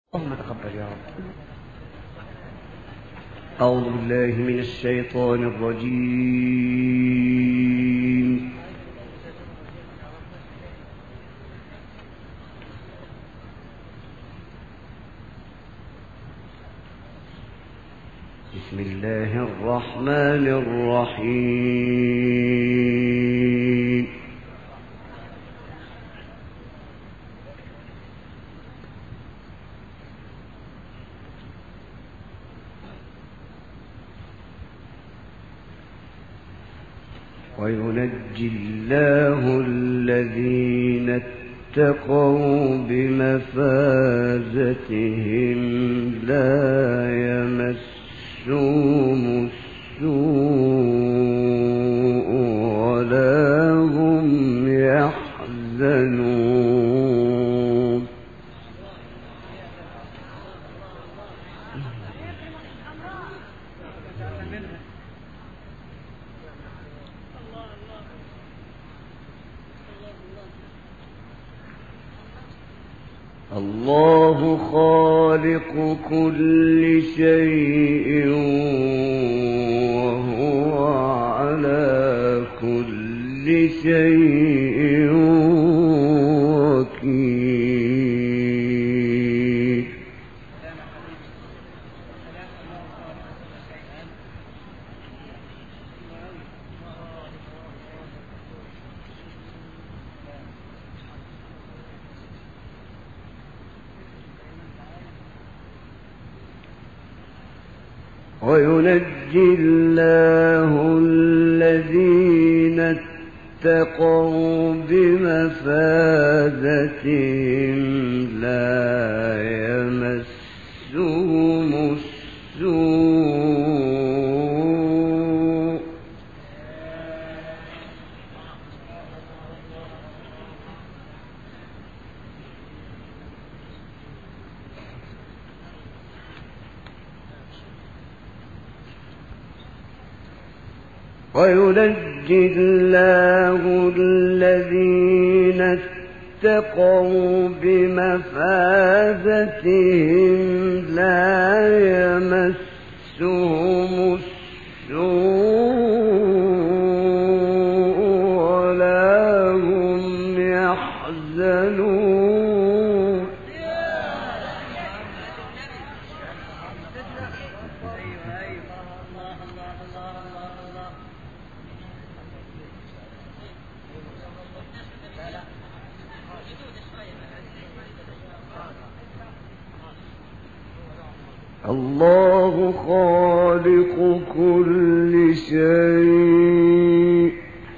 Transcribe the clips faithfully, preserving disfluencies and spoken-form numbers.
اللهم تقبل يا رب. أعوذ بالله من الشيطان الرجيم. بسم الله الرحمن الرحيم. وينجي الله الذين اتقوا بمفازتهم لا يمسهم السوء ولا هم يحزنون. الله خالق كل شيء وهو على كل شيء وكيل. وينجي الله الذين اتقوا بمفازتهم لا يمسهم السوء وينجي الله الذين اتقوا بمفازتهم لا يمسهم السوء ولا هم يحزنون. الله خالق كل شيء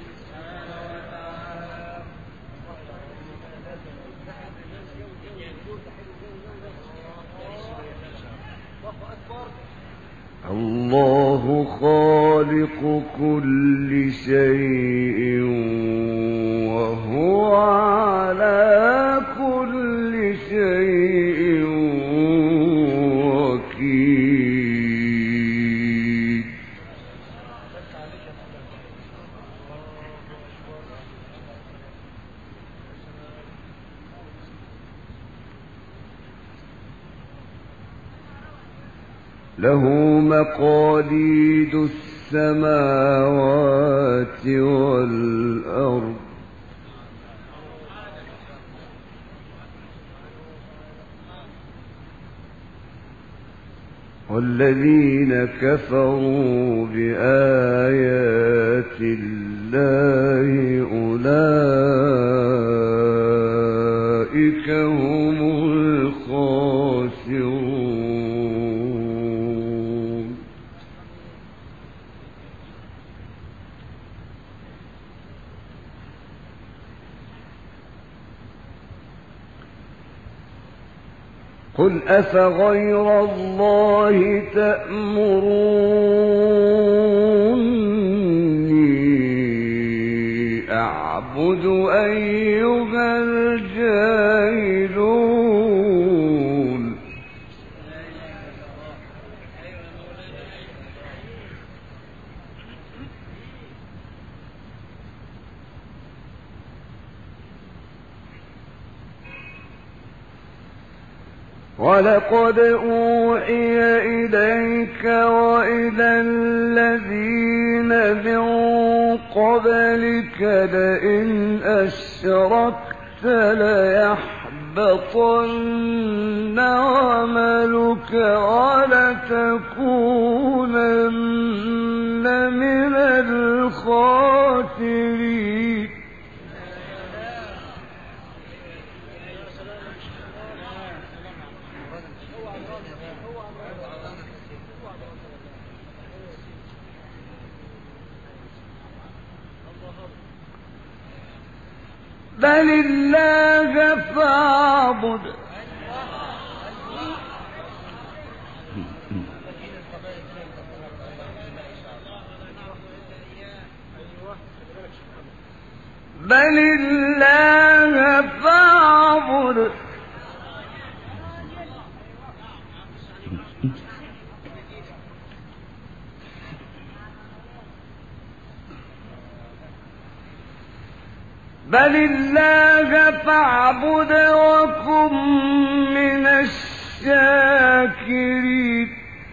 الله خالق كل شيء وهو على كل شيء وكيل. له مقاليد السماوات والأرض والذين كفروا بآيات الله أولئك هم الخاسرون. قل أفغير الله تأمروني أعبد أيها الجاهلون. ولقد أوحي إليك وإلى الذين من قبلك لئن أشركت ليحبطن عملك ولتكونن من الخاسرين. بل الله فاعبد بل الله فاعبد بل الله فاعبد وكن من الشاكرين.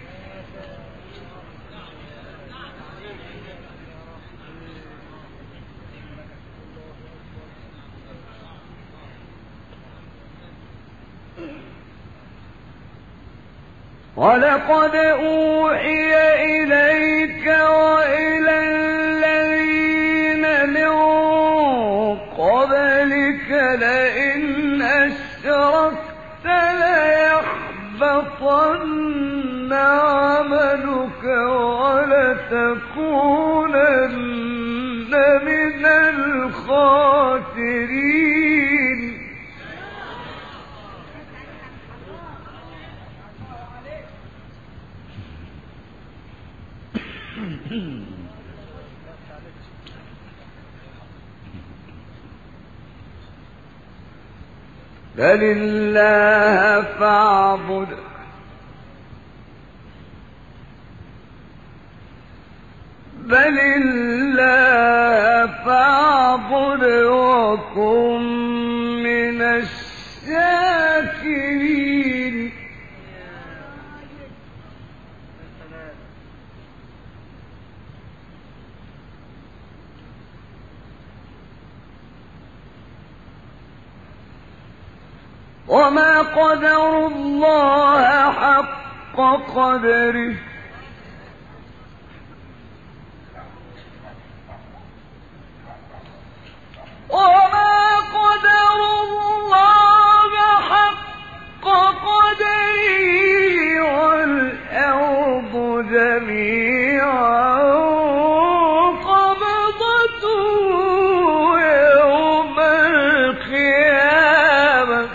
ولقد أوحي إليك وإلى الذين من قبلك لئن أشركت ليحبطن عملك ولتكونن من الخاسرين. بل الله فاعبد بل الله فاعبد وكن من الشاكرين. وما قدروا الله حق قدره وما قدروا الله حق قدره والأرض جميعا قبضته يوم القيامة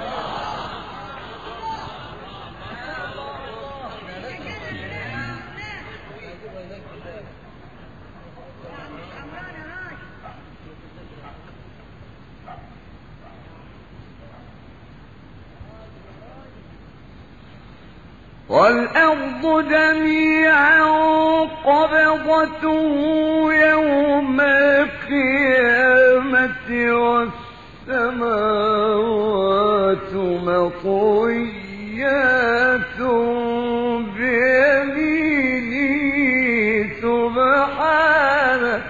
والأرض جميعا قبضته يوم القيامة والسماوات مطويات بيمينه سبحانه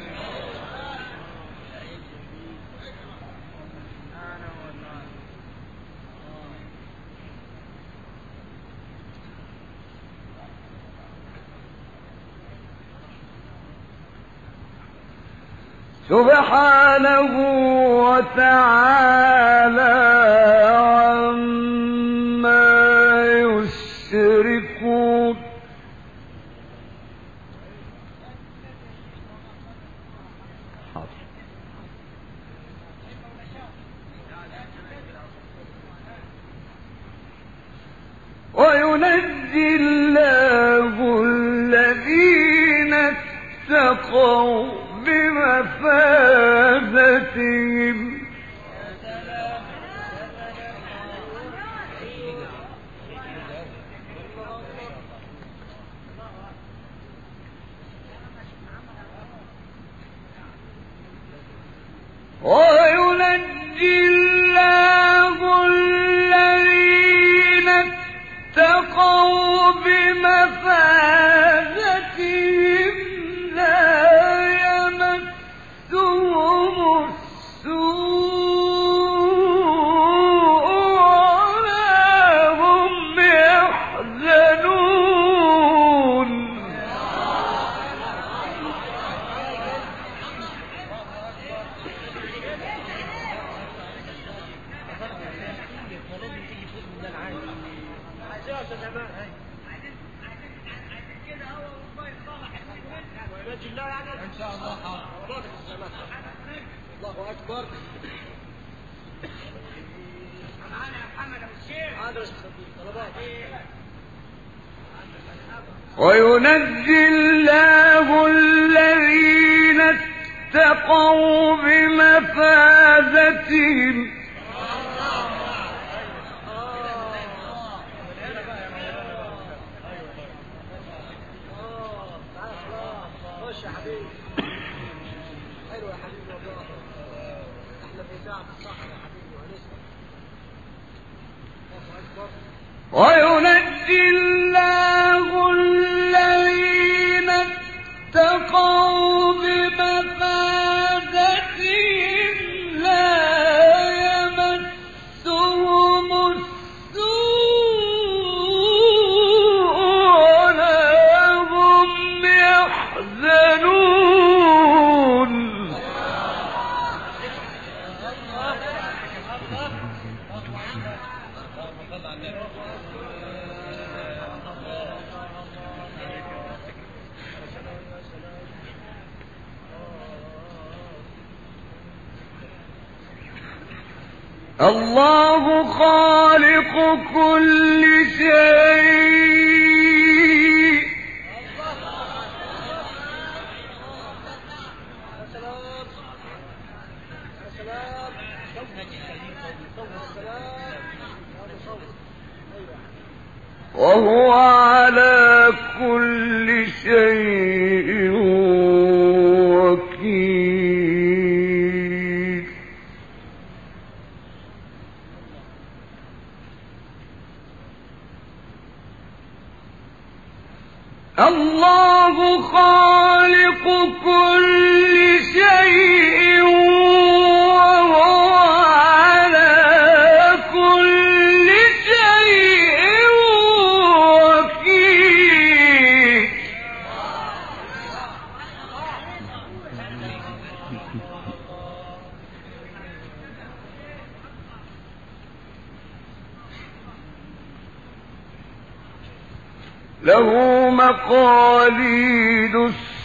سبحانه وتعالى عما يشركون. وينجي الله الذين اتقوا بمفازتهم وينجي الله الذين ان شاء الله. الله اكبر. معانا يا محمد ابو الشيخ. وينجي الله الذين اتقوا بمفازتهم وينجي الله الذين اتقوا بمفازتهم لا يمسهم السوء ولا هم يحزنون. الله خالق كل شيء وهو على كل شيء وكيل. الله خالق كل شيء وهو على كل شيء وكيل. له مقاليد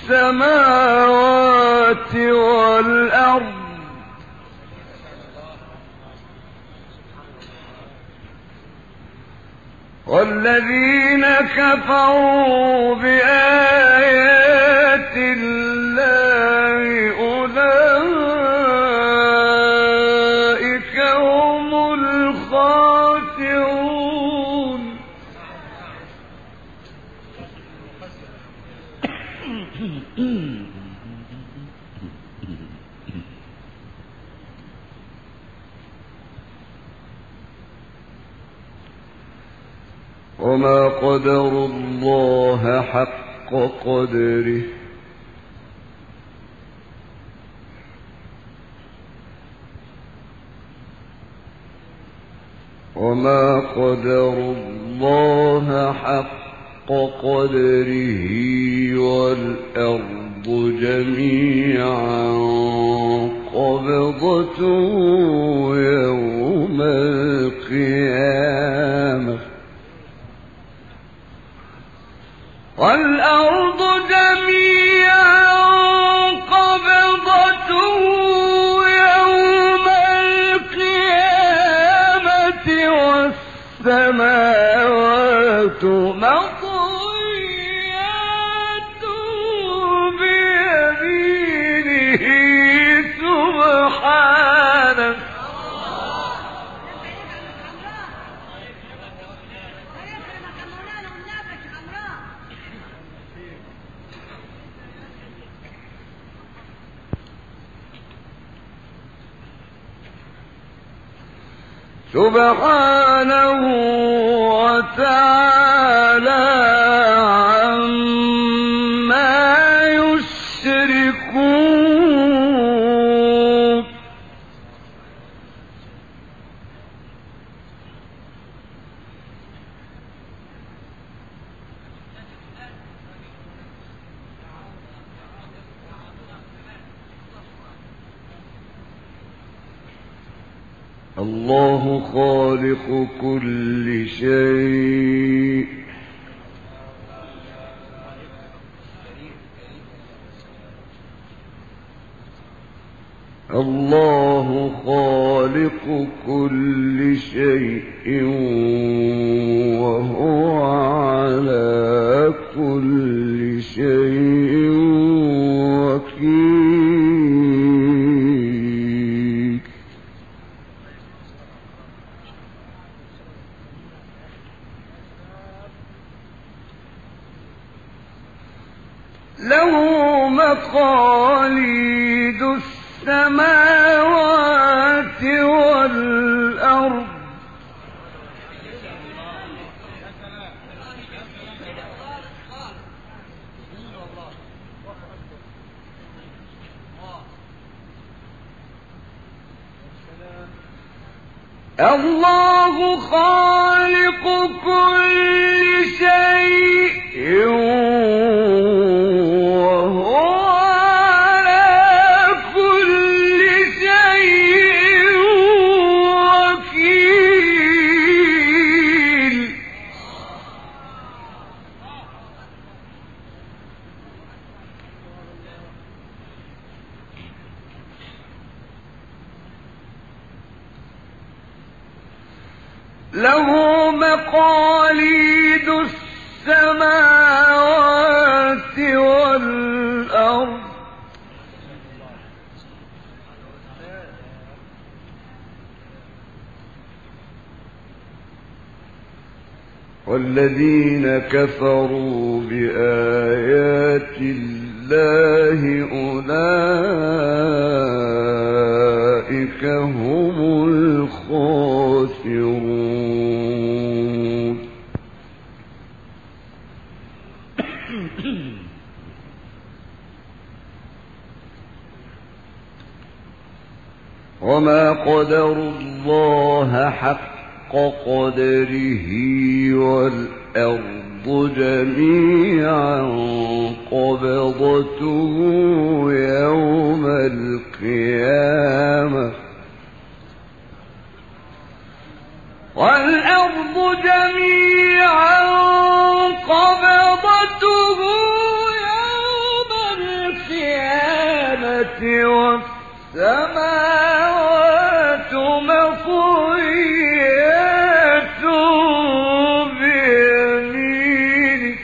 السماوات والأرض والذين كفروا بآيات الله أولئك هم الخاسرون. وما قدروا الله حق قدره وما قدروا الله حق قدره والأرض جميعا قبضته يوم القيامة والأرض جميعا قبضته يوم القيامة والسماوات مطويات بيمينه سبحانه. سبحانه وتعالى عما يشركون. الله خالق كل شيء كل شيء وهو على كل شيء وكيل. له مقاليد السماوات والأرض الله خالق كل شيء وهو على كل شيء وكيل. له مقاليد السماوات والأرض والذين كفروا بآيات الله أولئك هم الخاسرون. وما قدروا الله حق قدره والأرض جميعا قبضته يوم القيامة والأرض جميعا قبضته يوم القيامة والسماوات مطويات بيمينه.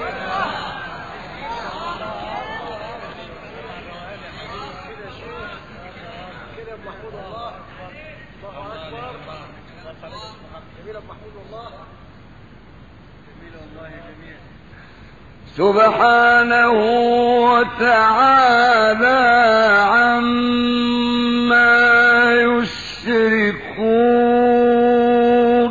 سبحانه وتعالى عما يشركون.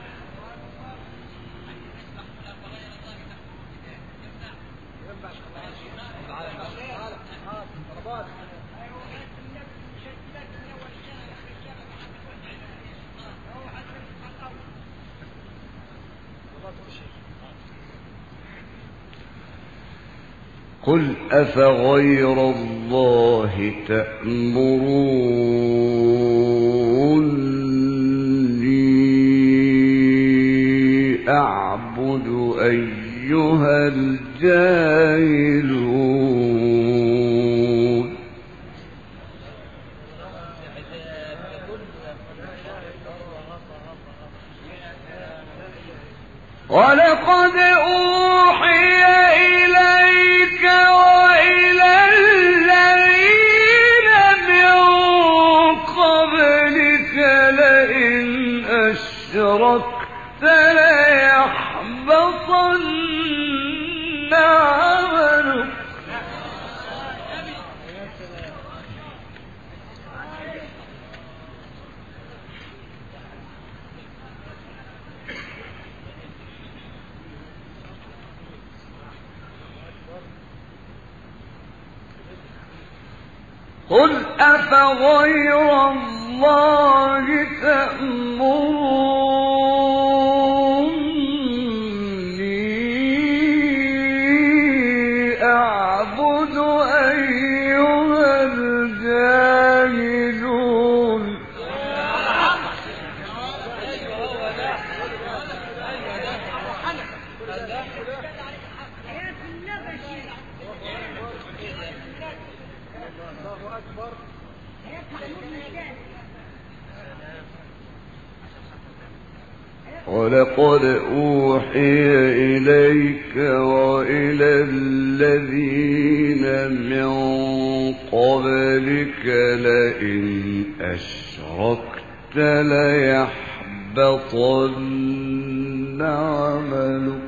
قل أفغير الله تأمروني أعبد أيها الجاهلون. ولقد أوحي إليك وإلى الذين من قبلك لئن أشركت ليحبطن عملك. قل أفغير الله تأمروني أعبد أيها الجاهلون. ولقد أوحي إليك وإلى الذين من قبلك لئن أشركت ليحبطن عملك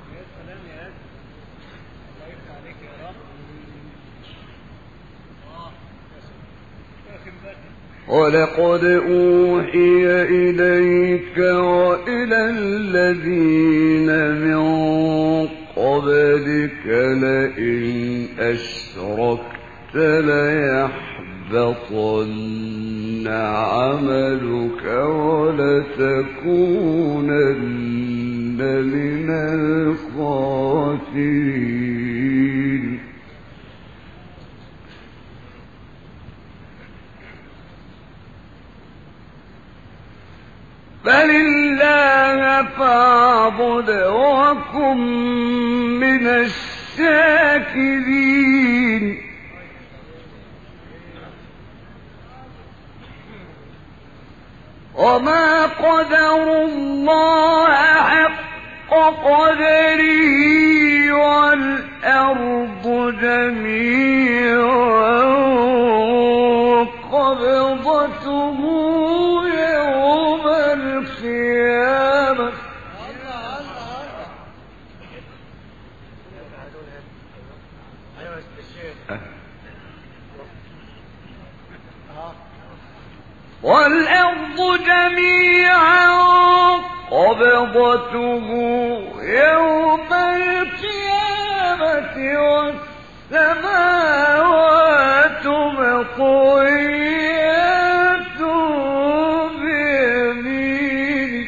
ولقد أوحي إليك وإلى الذين من قبلك لئن أشركت ليحبطن عملك ولتكونن من الخاسرين بل الله فاعبد وكن من الشاكرين وما قدروا الله حق قدره والأرض جميعا قبضته يوم القيامة والأرض جميعا قبضته يوم القيامة والسماوات مطويات بيمينه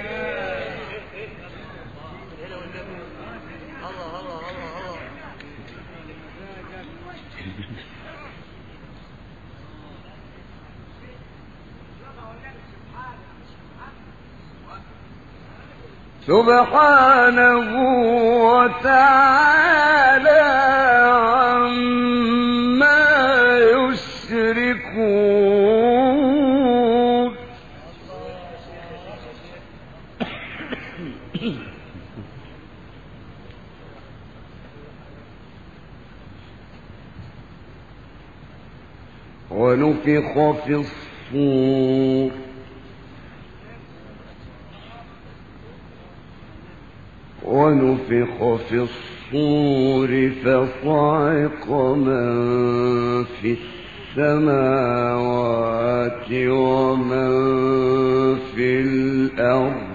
سبحانه وتعالى عما يشركون ونفخ في الصور ونفخ في الصور فصعق من في السماوات ومن في الأرض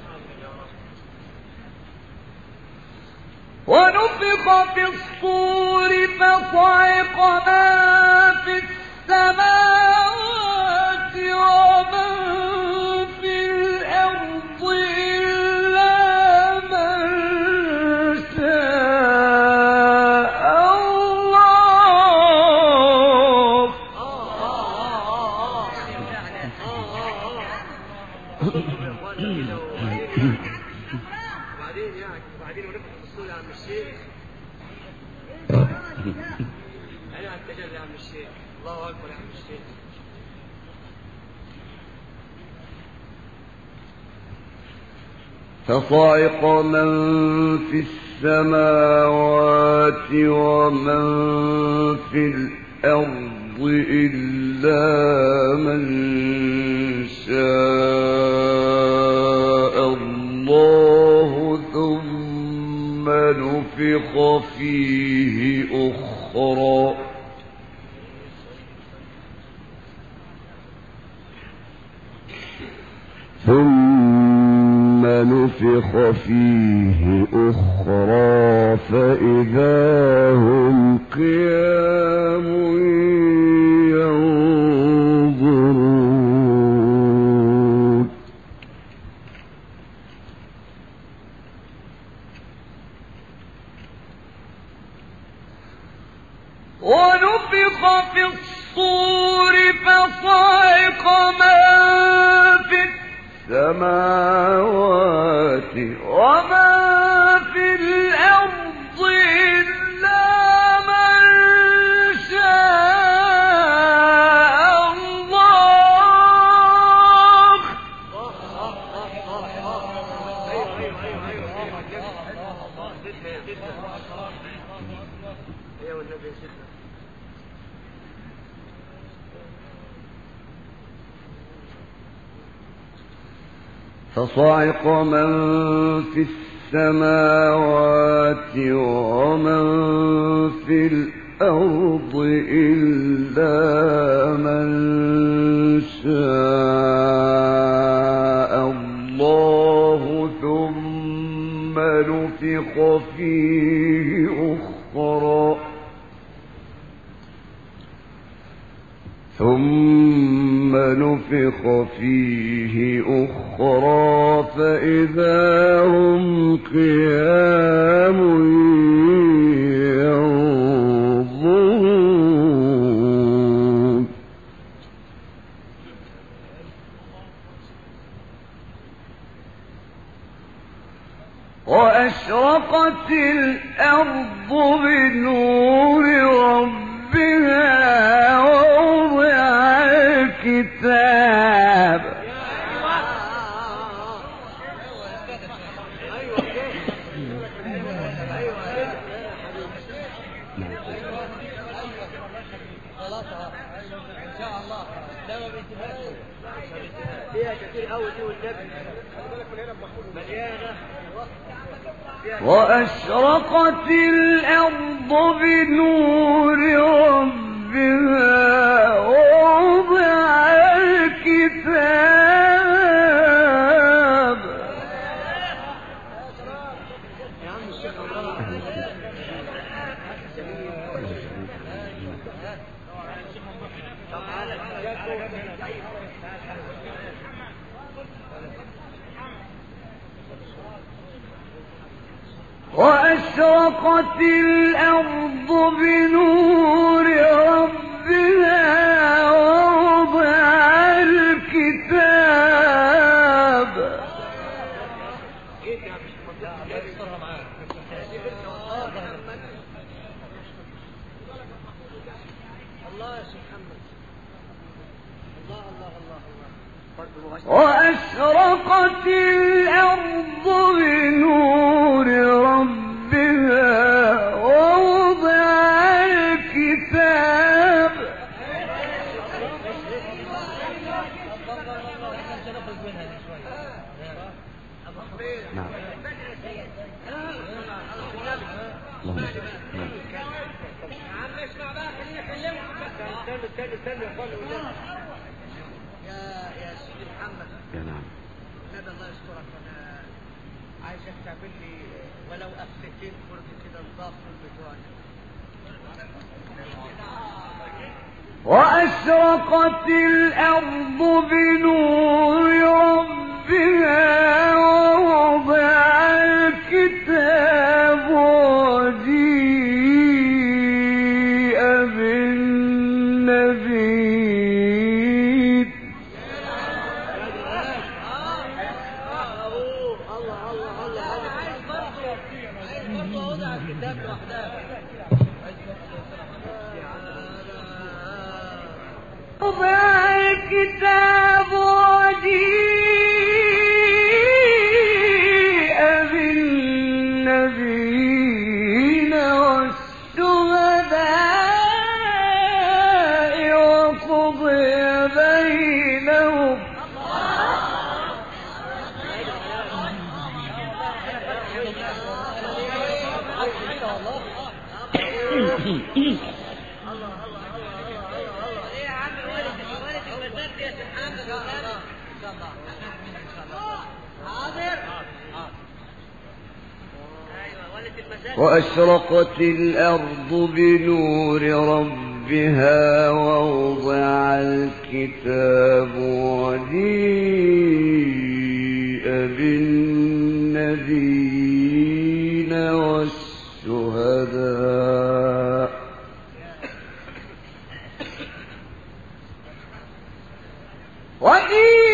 ونفخ في الصور فصعق من في السماوات ومن في الأرض إلا من شاء الله وبعدين يعني وبعدين ونفخ في الصور يا عم الشيخ. أنا على التجلي يا عم الشيخ. الله أكبر يا عم الشيخ. فصعق من في السماوات ومن في الأرض إلا من شاء الله ثم نفخ فيه أخرى ثم نفخ فيه أخرى فإذا هم قيام ينظرون ونفخ في الصور فصعق من في السماوات ومن في الأرض إلا من شاء الله فصعق من في السماوات ومن في الأرض إلا من شاء الله ثم نفخ فيه أخرى ثم نفخ فيه أخرى فإذا هم قيام ينظرون وأشرقت الأرض بنور ربها ووضع الكتاب وأشرقت الأرض بنور ربها ووضع الكتاب وأشرقت الأرض بنور ربها ووضع الكتاب وأشرقت الأرض بنور ربها ووضع الكتاب يا سيدي محمد يا نعم نبي الله يسترك. انا عايزك تعمل لي ولو قفلتين فرد كده نضاف من بتوعنا. وأشرقت الأرض بنور ربها ووضع الكتاب وجيء بالنبيين وضع الكتاب وجيء بالنبيين والشهداء وقضي بينهم وأشرقت الأرض بنور ربها ووضع الكتاب وجيء بالنبيين والشهداء وجيء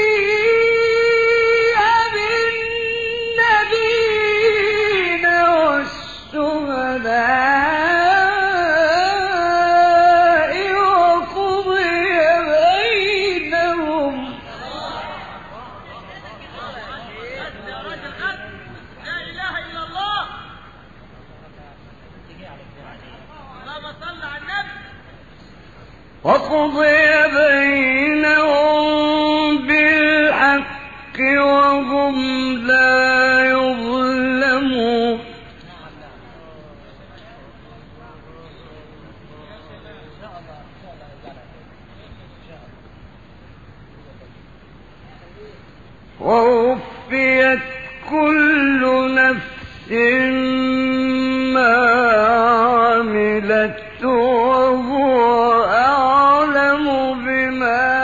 ما عملت وهو أعلم بما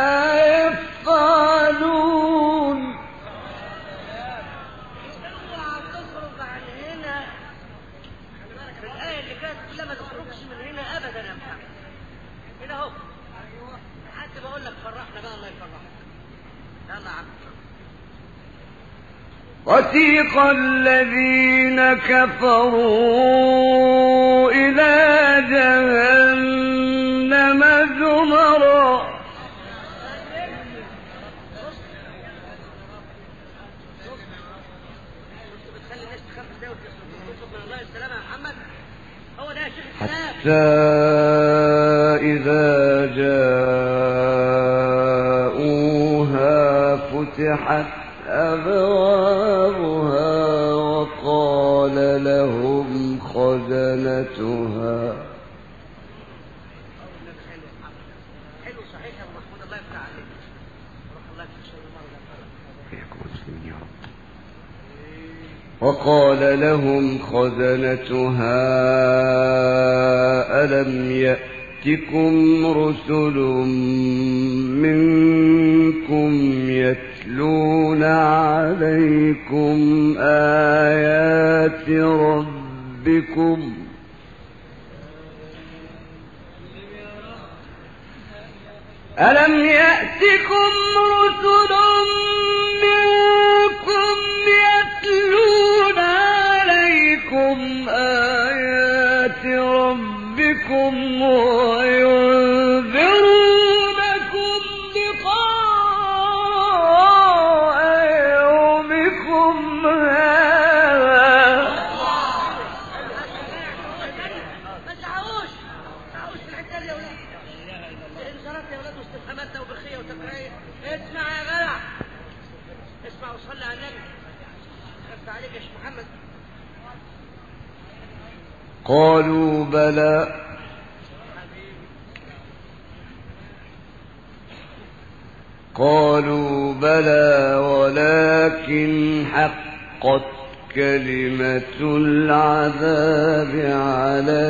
يفعلون. اوعى تخرج عن هنا في الآية اللي فاتت كلها، ما تخرجش من هنا أبدا يا محمد. هنا أهو حتى بقول لك فرحنا بقى، الله يفرحك. يلا يا عم. وسيق الذين كفروا إلى جهنم زمرا. حتى إذا جاءوها فتحت أبوابها وقال لهم خزنتها. حلو صحيح يا محمود، الله يفتح عليك. الله يفتح. وقال لهم خزنتها ألم يأتكم رسل منكم يتلون عليكم آيات ربكم ألم يأتكم رسل منكم يتلون عليكم آيات ربكم وينذرونكم لقاء يومكم هذا. ما تعوش تعوش في الحته دي يا ولاد. انذارات يا ولاد واستفهامات وبخيه وتكريه. اسمع يا جدع، اسمع وصلي على النبي. خفت عليك يا شيخ محمد. قالوا بلى قالوا بلى ولكن حقت كلمة العذاب على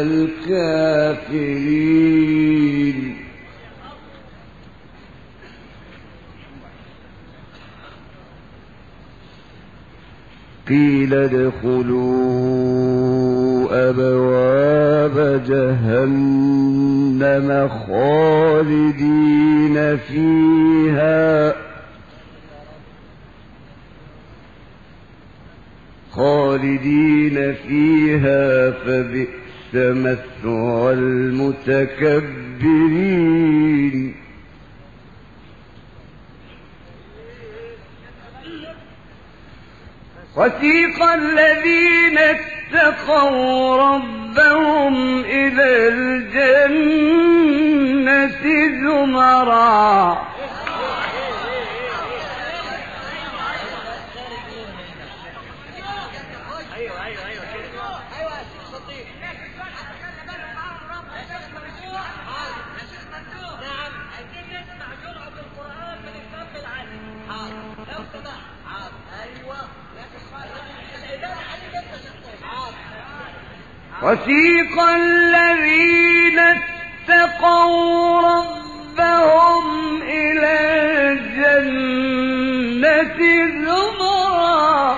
الكافرين. قيل ادخلوا أبواب جهنم خالدين فيها خالدين فيها فبئس مثوى المتكبرين. وسيق الذين اتقوا ربهم إلى الجنة زمرا. ايوه ايوه ايوه كده. ايوه يا شيخ صديق. نعم عايزين نسمع جرعة القرآن من الفم العلي. حاضر لو سمحت. حاضر ايوه. وسيق الذين اتقوا ربهم إلى الجنة زمرا.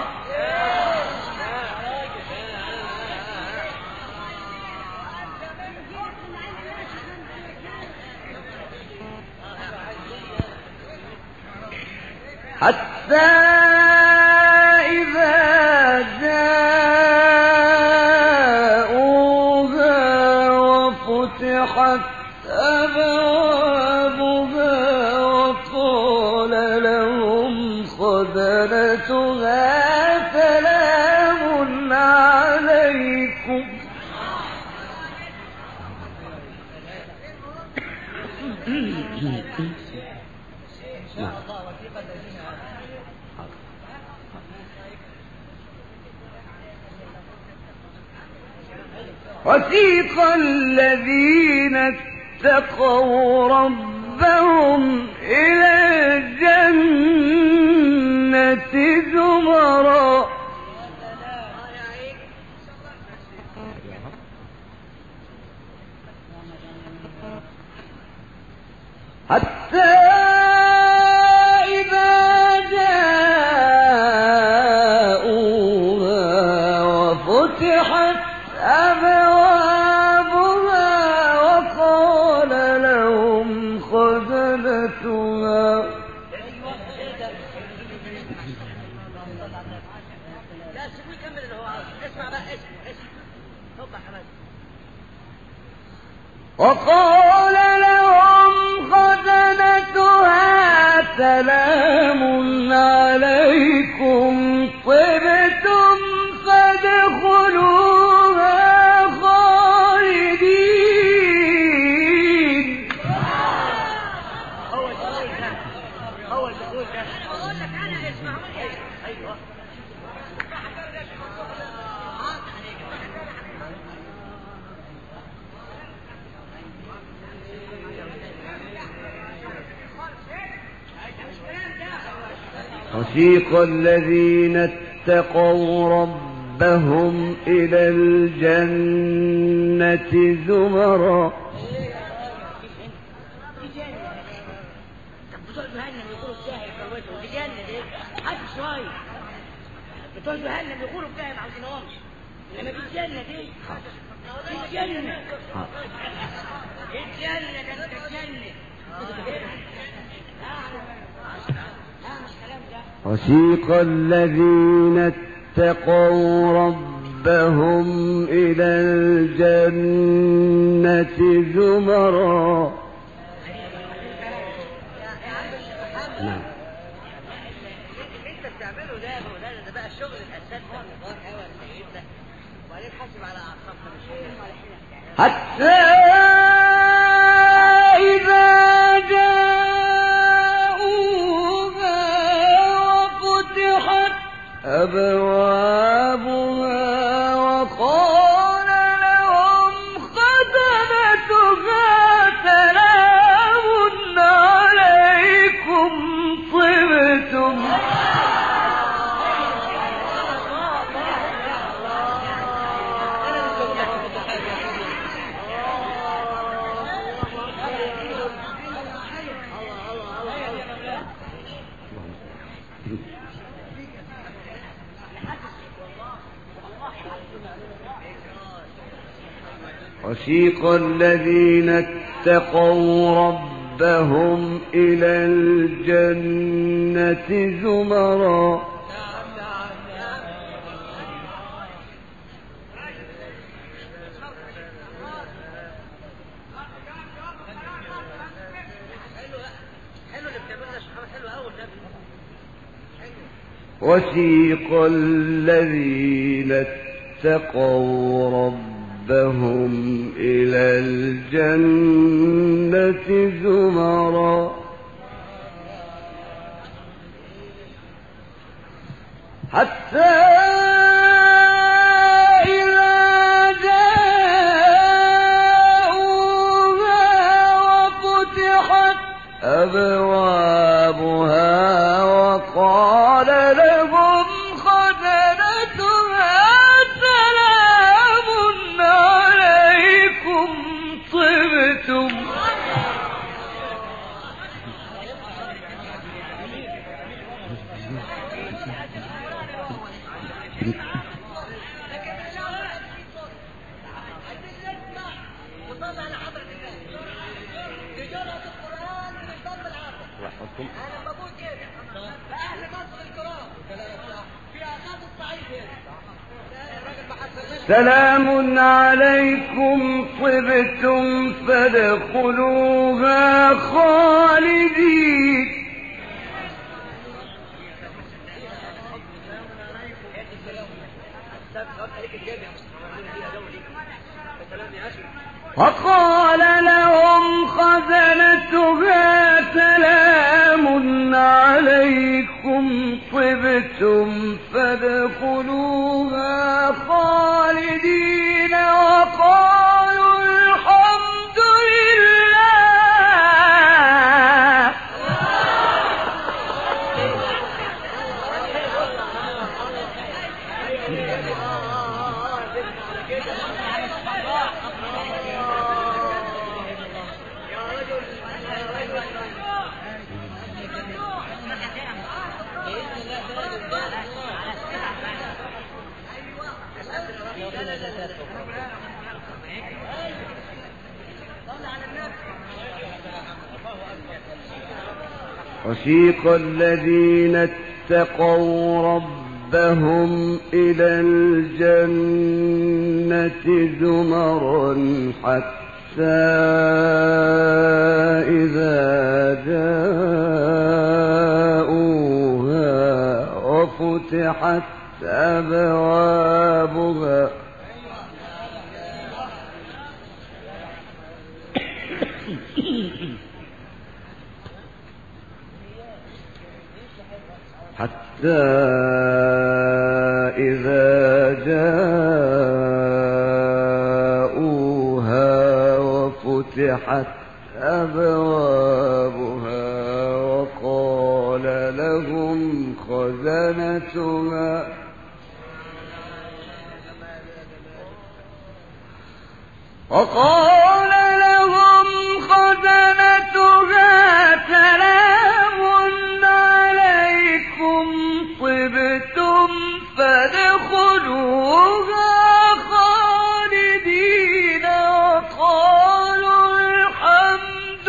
حتى إذا جاءوها وفتحت أبوابها وقال لهم خزنتها سلام عليكم. وسيق الذين اتقوا ربهم إلى الجنة زمرا. حتى إذا جاءوها وفتحت أبوابها وقال لهم خزنتها لا سيبوه يكمل اللي هو عاوزه. اسمع بقى اسمه اسمه طب حماد. وقال لهم خزنتها سلام عليكم طبتم فادخلوها خالدين. هو الدخول ده هو الدخول ده اقول لك انا اسمعوني. ايوه وسيق الذين اتقوا ربهم إلى الجنة زمرا. بتوع جهنم يقولوا الساهل كروته في جنة دي حد شوية. بتوع جهنم يقولوا بتاعي ما عاوزينهمش انما في الجنة دي في الجنة في الجنة ده انت الجنة. وسيق الذين اتقوا ربهم إلى الجنة زمرا. نعم. انت بتعمله ده مولانا ده بقى الشغل الاساسي والنظام قوي يا سيدنا وبعدين حاسب على اعصابنا مش حتى إذا جاءوها وفتحت أبوابها وقال لهم خزنتها سلام عليكم طبتم. وسيق الذين اتقوا ربهم إلى الجنة زمرا. وسيق الذين اتقوا ربهم إلى الجنة زمرا. حتى إذا جاءوها وفتحت أبوابها وقال لهم خزنتها سلام عليكم طبتم. سلام عليكم طبتم فادخلوها خالدين. وقال لهم خزنتها سلام عليكم طبتم فادخلوها خالدين وقالوا الحمد لله. وسيق الذين اتقوا ربهم إلى الجنة زمرا حتى إذا جاءوها وفتحت أبوابها حتى إذا جاءوها وفتحت أبوابها وقال لهم خزنتها وقال لهم خزنتها سلام عليكم طبتم فادخلوها خالدين وقالوا الحمد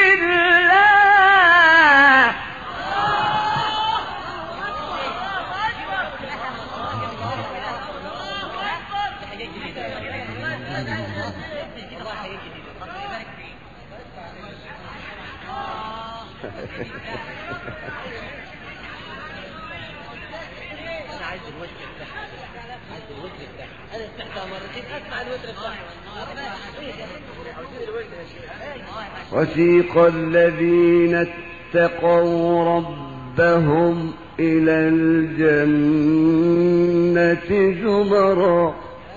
لله. انا عايز الوتر بتاعها، عايز الوتر بتاعها، انا استحتها مرتين اسمع الوتر بتاعها. وسيق الذين اتقوا ربهم إلى الجنة زمرا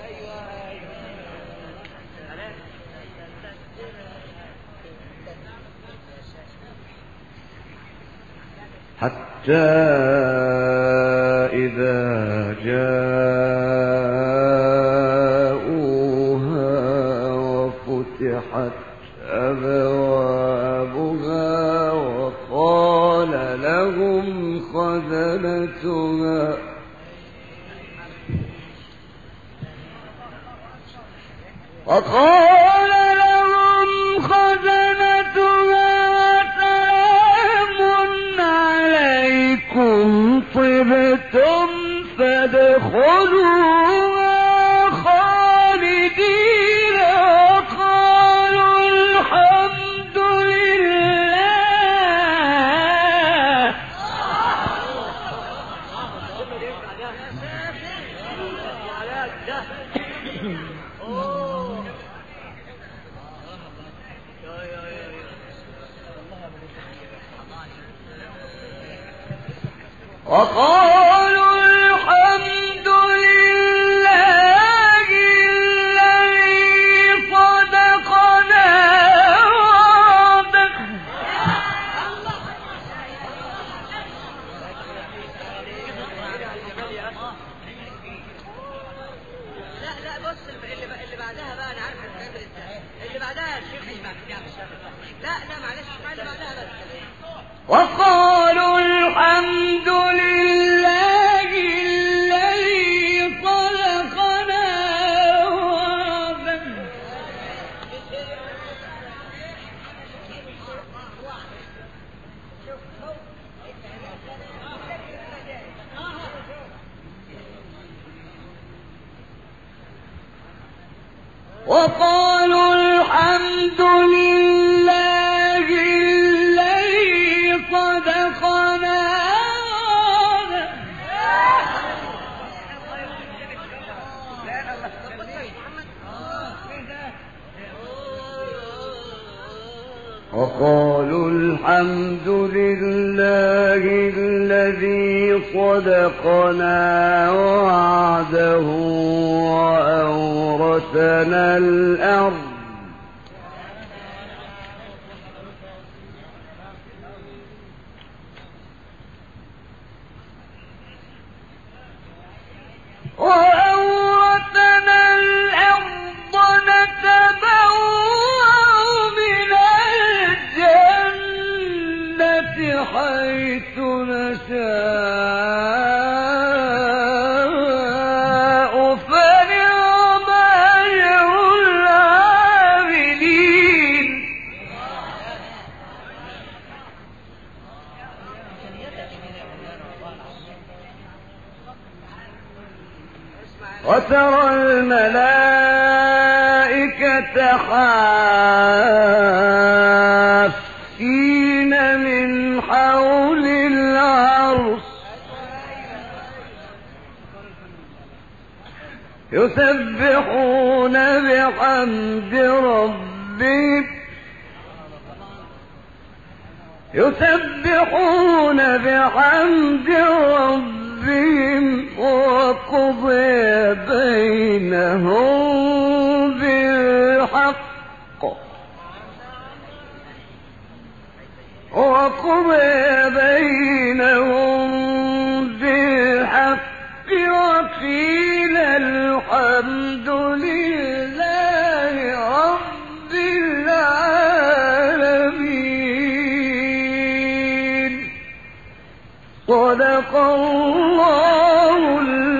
حتى إذا جاءوها وفتحت أبوابها وقال لهم خزنتها وقال لهم خزنتها سلام عليكم طبتم فادخلوها خالدين وقالوا الحمد لله. وقالوا الحمد لله الذي صدقنا وعده. لا لا بص اللي اللي بعدها بقى انا عارف هتعمل ازاي. اللي بعدها الشيخ لا لا معلش اللي بعدها بس. وقالوا الحمد لله الذي خلقنا وعده. وقالوا الحمد لله الذي صدقنا وعده. وقالوا الحمد لله الذي صدقنا وعده وأورثنا الأرض وأورثنا الأرض نتبوأ من الجنة حيث نشاء فنعم الملائكة حافين من حول العرش يسبحون بحمد ربهم يسبحون بحمد ربهم وقضي بينهم بالحق وقضي بينهم بالحق وقيل الحمد لله رب العالمين صدق الله